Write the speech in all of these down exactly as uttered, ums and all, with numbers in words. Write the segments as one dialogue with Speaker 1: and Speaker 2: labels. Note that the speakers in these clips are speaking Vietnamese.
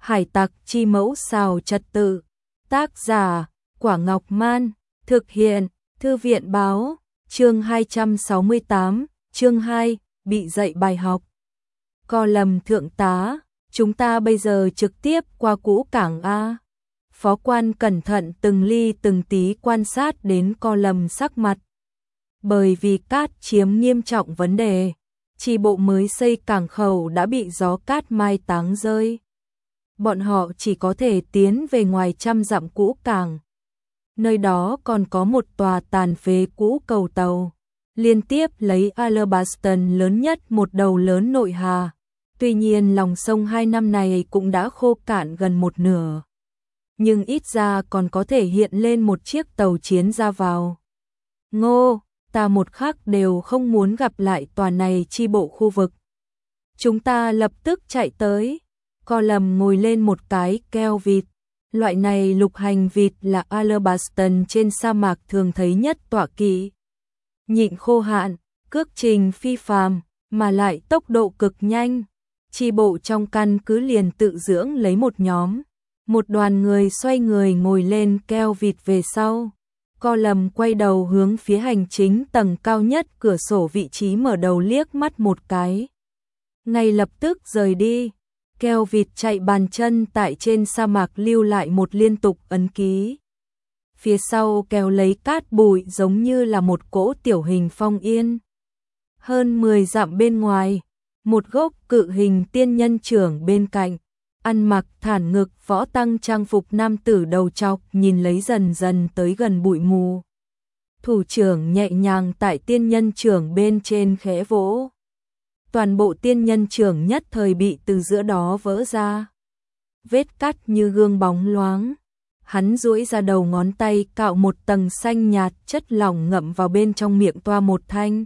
Speaker 1: Hải tặc chi mẫu xào trật tự. Tác giả, Quả Ngọc Man. Thực hiện, Thư viện báo. Chương hai trăm sáu mươi tám, chương hai, bị dạy bài học. Co lầm thượng tá, chúng ta bây giờ trực tiếp qua cũ cảng A. Phó quan cẩn thận từng ly từng tí quan sát đến Co lầm sắc mặt. Bởi vì cát chiếm nghiêm trọng vấn đề, chi bộ mới xây cảng khẩu đã bị gió cát mai táng rơi. Bọn họ chỉ có thể tiến về ngoài trăm dặm cũ cảng. Nơi đó còn có một tòa tàn phế cũ cầu tàu, liên tiếp lấy Alabaston lớn nhất một đầu lớn nội hà. Tuy nhiên lòng sông hai năm này cũng đã khô cạn gần một nửa. Nhưng ít ra còn có thể hiện lên một chiếc tàu chiến ra vào. Ngô, ta một khắc đều không muốn gặp lại tòa này chi bộ khu vực. Chúng ta lập tức chạy tới. Co lầm ngồi lên một cái keo vịt. Loại này lục hành vịt là Alabaston trên sa mạc thường thấy nhất tọa kỵ. Nhịn khô hạn, cước trình phi phàm, mà lại tốc độ cực nhanh. Chi bộ trong căn cứ liền tự dưỡng lấy một nhóm. Một đoàn người xoay người ngồi lên keo vịt về sau. Co lầm quay đầu hướng phía hành chính tầng cao nhất cửa sổ vị trí mở đầu liếc mắt một cái. Ngay lập tức rời đi. Keo vịt chạy bàn chân tại trên sa mạc lưu lại một liên tục ấn ký. Phía sau keo lấy cát bụi giống như là một cỗ tiểu hình phong yên. Hơn mười dặm bên ngoài, một gốc cự hình tiên nhân trưởng bên cạnh, ăn mặc thản ngực võ tăng trang phục nam tử đầu trọc nhìn lấy dần dần tới gần bụi mù. Thủ trưởng nhẹ nhàng tại tiên nhân trưởng bên trên khẽ vỗ. Toàn bộ tiên nhân trưởng nhất thời bị từ giữa đó vỡ ra. Vết cắt như gương bóng loáng. Hắn duỗi ra đầu ngón tay cạo một tầng xanh nhạt chất lỏng ngậm vào bên trong miệng toa một thanh.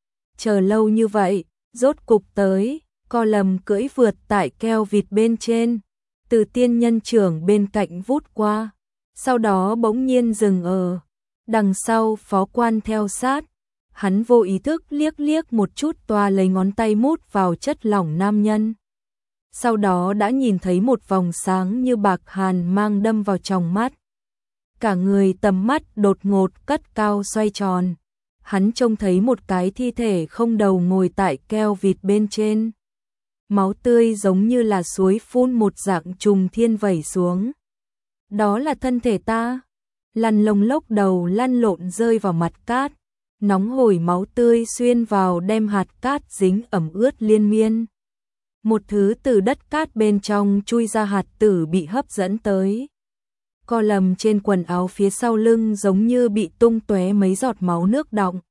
Speaker 1: Chờ lâu như vậy, rốt cục tới. Co lầm cưỡi vượt tại keo vịt bên trên, từ tiên nhân trưởng bên cạnh vút qua, sau đó bỗng nhiên dừng ở. Đằng sau phó quan theo sát, hắn vô ý thức liếc liếc một chút toa lấy ngón tay mút vào chất lỏng nam nhân. Sau đó đã nhìn thấy một vòng sáng như bạc hàn mang đâm vào trong mắt. Cả người tầm mắt đột ngột cất cao xoay tròn. Hắn trông thấy một cái thi thể không đầu ngồi tại keo vịt bên trên. Máu tươi giống như là suối phun một dạng trùng thiên vẩy xuống. Đó là thân thể ta. Lăn lông lốc đầu lăn lộn rơi vào mặt cát. Nóng hổi máu tươi xuyên vào đem hạt cát dính ẩm ướt liên miên. Một thứ từ đất cát bên trong chui ra hạt tử bị hấp dẫn tới. Co lầm trên quần áo phía sau lưng giống như bị tung tóe mấy giọt máu nước đọng.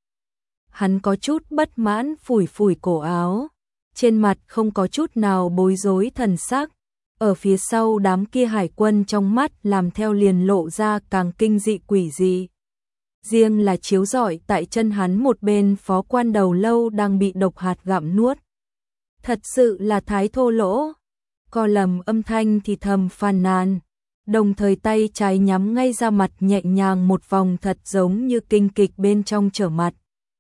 Speaker 1: Hắn có chút bất mãn phủi phủi cổ áo. Trên mặt không có chút nào bối rối thần sắc. Ở phía sau đám kia hải quân trong mắt làm theo liền lộ ra càng kinh dị quỷ dị. Riêng là chiếu rọi tại chân hắn một bên phó quan đầu lâu đang bị độc hạt gặm nuốt. Thật sự là thái thô lỗ. Co lầm âm thanh thì thầm phàn nàn. Đồng thời tay trái nhắm ngay ra mặt nhẹ nhàng một vòng thật giống như kinh kịch bên trong trở mặt.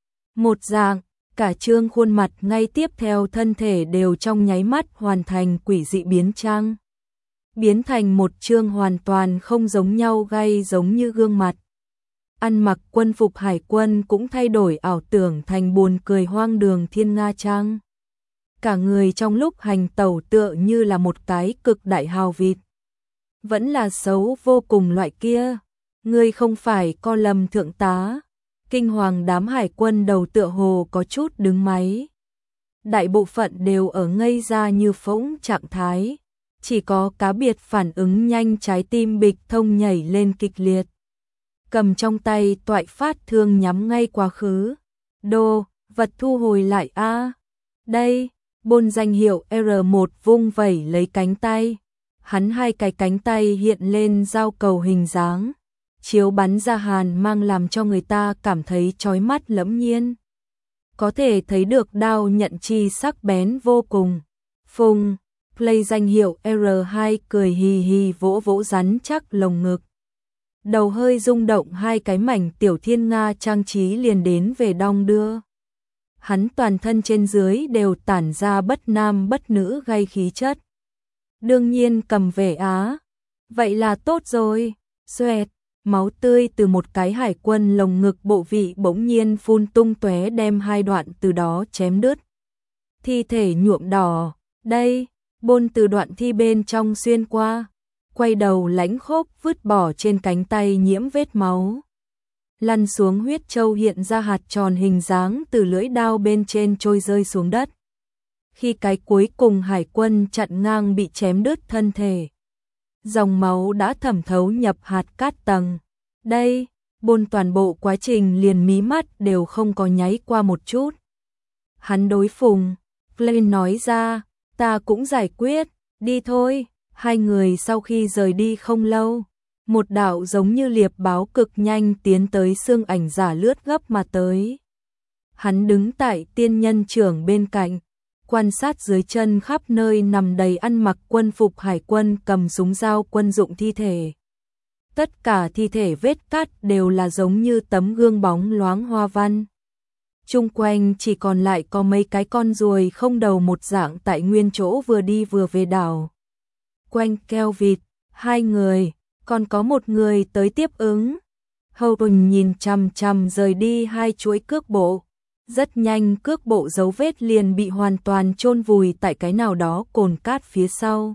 Speaker 1: Một dạng. Cả trương khuôn mặt ngay tiếp theo thân thể đều trong nháy mắt hoàn thành quỷ dị biến trang. Biến thành một trương hoàn toàn không giống nhau gay giống như gương mặt. Ăn mặc quân phục hải quân cũng thay đổi ảo tưởng thành buồn cười hoang đường thiên nga trang. Cả người trong lúc hành tẩu tựa như là một cái cực đại hào vịt. Vẫn là xấu vô cùng loại kia. Ngươi không phải Co lầm thượng tá. Kinh hoàng đám hải quân đầu tựa hồ có chút đứng máy. Đại bộ phận đều ở ngây ra như phỗng trạng thái. Chỉ có cá biệt phản ứng nhanh trái tim bịch thông nhảy lên kịch liệt. Cầm trong tay toại phát thương nhắm ngay quá khứ. Đô, vật thu hồi lại a. Đây, bôn danh hiệu R một vung vẩy lấy cánh tay. Hắn hai cái cánh tay hiện lên giao cầu hình dáng. Chiếu bắn ra hàn mang làm cho người ta cảm thấy chói mắt lẫm nhiên. Có thể thấy được đao nhận chi sắc bén vô cùng. Phùng, play danh hiệu R hai cười hì hì vỗ vỗ rắn chắc lồng ngực. Đầu hơi rung động hai cái mảnh tiểu thiên nga trang trí liền đến về đong đưa. Hắn toàn thân trên dưới đều tản ra bất nam bất nữ gay khí chất. Đương nhiên cầm về á. Vậy là tốt rồi. Xoẹt, máu tươi từ một cái hải quân lồng ngực bộ vị bỗng nhiên phun tung tóe đem hai đoạn từ đó chém đứt. Thi thể nhuộm đỏ, đây, Bôn từ đoạn thi bên trong xuyên qua, quay đầu lãnh khốc vứt bỏ trên cánh tay nhiễm vết máu. Lăn xuống huyết châu hiện ra hạt tròn hình dáng từ lưỡi đao bên trên trôi rơi xuống đất. Khi cái cuối cùng hải quân chặn ngang bị chém đứt thân thể, dòng máu đã thẩm thấu nhập hạt cát tầng. Đây, Bôn toàn bộ quá trình liền mí mắt đều không có nháy qua một chút. Hắn đối Phùng Glenn nói ra, ta cũng giải quyết, đi thôi. Hai người sau khi rời đi không lâu, một đạo giống như liệp báo cực nhanh tiến tới xương ảnh giả lướt gấp mà tới. Hắn đứng tại tiên nhân trưởng bên cạnh, quan sát dưới chân khắp nơi nằm đầy ăn mặc quân phục hải quân cầm súng dao quân dụng thi thể. Tất cả thi thể vết cắt đều là giống như tấm gương bóng loáng hoa văn. Chung quanh chỉ còn lại có mấy cái con ruồi không đầu một dạng tại nguyên chỗ vừa đi vừa về đảo. Quanh keo vịt, hai người, còn có một người tới tiếp ứng. Hầu Quỳnh nhìn chằm chằm rời đi hai chuỗi cước bộ. Rất nhanh cước bộ dấu vết liền bị hoàn toàn chôn vùi tại cái nào đó cồn cát phía sau.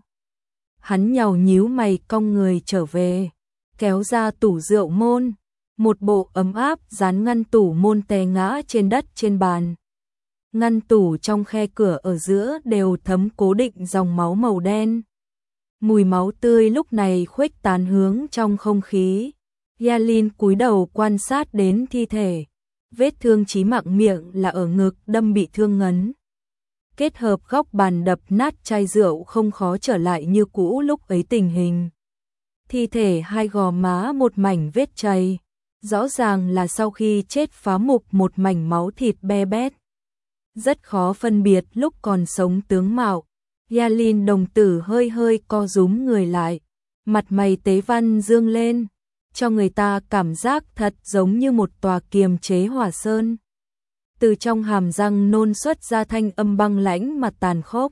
Speaker 1: Hắn nhàu nhíu mày cong người trở về, kéo ra tủ rượu môn. Một bộ ấm áp dán ngăn tủ môn té ngã trên đất trên bàn. Ngăn tủ trong khe cửa ở giữa đều thấm cố định dòng máu màu đen. Mùi máu tươi lúc này khuếch tán hướng trong không khí. Yalin cúi đầu quan sát đến thi thể. Vết thương chí mạng miệng là ở ngực đâm bị thương ngấn. Kết hợp góc bàn đập nát chai rượu không khó trở lại như cũ lúc ấy tình hình. Thi thể hai gò má một mảnh vết chảy. Rõ ràng là sau khi chết phá mục một mảnh máu thịt be bét. Rất khó phân biệt lúc còn sống tướng mạo. Yalin đồng tử hơi hơi co rúm người lại. Mặt mày tế văn dương lên. Cho người ta cảm giác thật giống như một tòa kiềm chế hỏa sơn. Từ trong hàm răng nôn xuất ra thanh âm băng lãnh mà tàn khốc.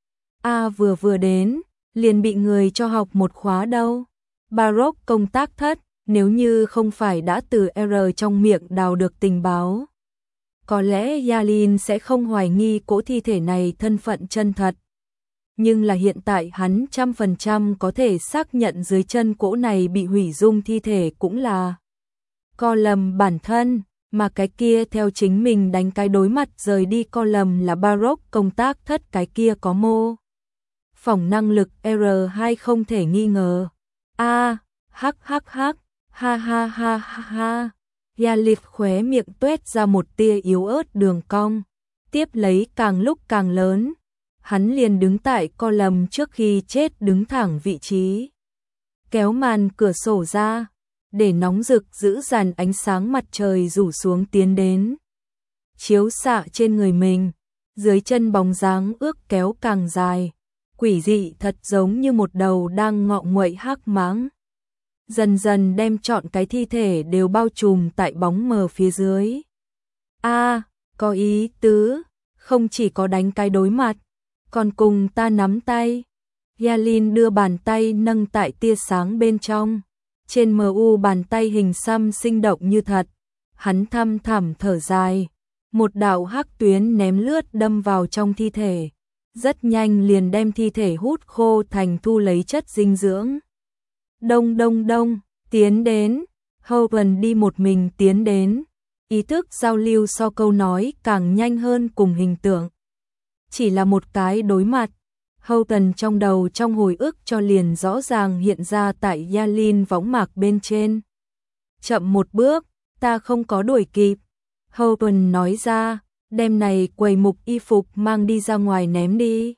Speaker 1: A vừa vừa đến, liền bị người cho học một khóa đâu. Baroque công tác thất. Nếu như không phải đã từ R trong miệng đào được tình báo, có lẽ Yalin sẽ không hoài nghi cỗ thi thể này thân phận chân thật. Nhưng là hiện tại hắn trăm phần trăm có thể xác nhận dưới chân cỗ này bị hủy dung thi thể cũng là co lầm bản thân, mà cái kia theo chính mình đánh cái đối mặt rời đi co lầm là Baroque công tác thất, cái kia có mô phỏng năng lực R hai không thể nghi ngờ. A, hắc hắc hắc. Ha ha ha ha ha. Yalin khóe miệng tuét ra một tia yếu ớt đường cong, tiếp lấy càng lúc càng lớn. Hắn liền đứng tại co lầm trước khi chết đứng thẳng vị trí. Kéo màn cửa sổ ra, để nóng rực giữ dàn ánh sáng mặt trời rủ xuống tiến đến. Chiếu xạ trên người mình, dưới chân bóng dáng ước kéo càng dài. Quỷ dị thật giống như một đầu đang ngọ nguậy hắc mãng. Dần dần đem trọn cái thi thể đều bao trùm tại bóng mờ phía dưới. A, à, có ý tứ, không chỉ có đánh cái đối mặt, còn cùng ta nắm tay. Yalin đưa bàn tay nâng tại tia sáng bên trong. Trên mờ u bàn tay hình xăm sinh động như thật. Hắn thăm thẳm thở dài. Một đạo hắc tuyến ném lướt đâm vào trong thi thể. Rất nhanh liền đem thi thể hút khô thành thu lấy chất dinh dưỡng. Đông đông đông, tiến đến. Hogan đi một mình tiến đến. Ý thức giao lưu so câu nói càng nhanh hơn cùng hình tượng. Chỉ là một cái đối mặt. Hogan trong đầu trong hồi ức cho liền rõ ràng hiện ra tại Yalin võng mạc bên trên. Chậm một bước, ta không có đuổi kịp. Hogan nói ra, đem này quầy mục y phục mang đi ra ngoài ném đi.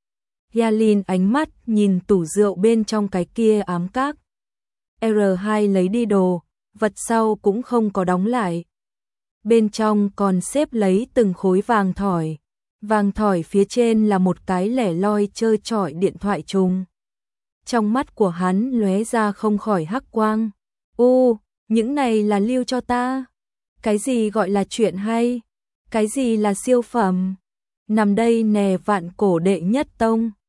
Speaker 1: Yalin ánh mắt nhìn tủ rượu bên trong cái kia ám các. R hai lấy đi đồ, vật sau cũng không có đóng lại. Bên trong còn xếp lấy từng khối vàng thỏi. Vàng thỏi phía trên là một cái lẻ loi trơ trọi điện thoại trùng. Trong mắt của hắn lóe ra không khỏi hắc quang. Ô, những này là lưu cho ta. Cái gì gọi là chuyện hay? Cái gì là siêu phẩm? Nằm đây nè vạn cổ đệ nhất tông.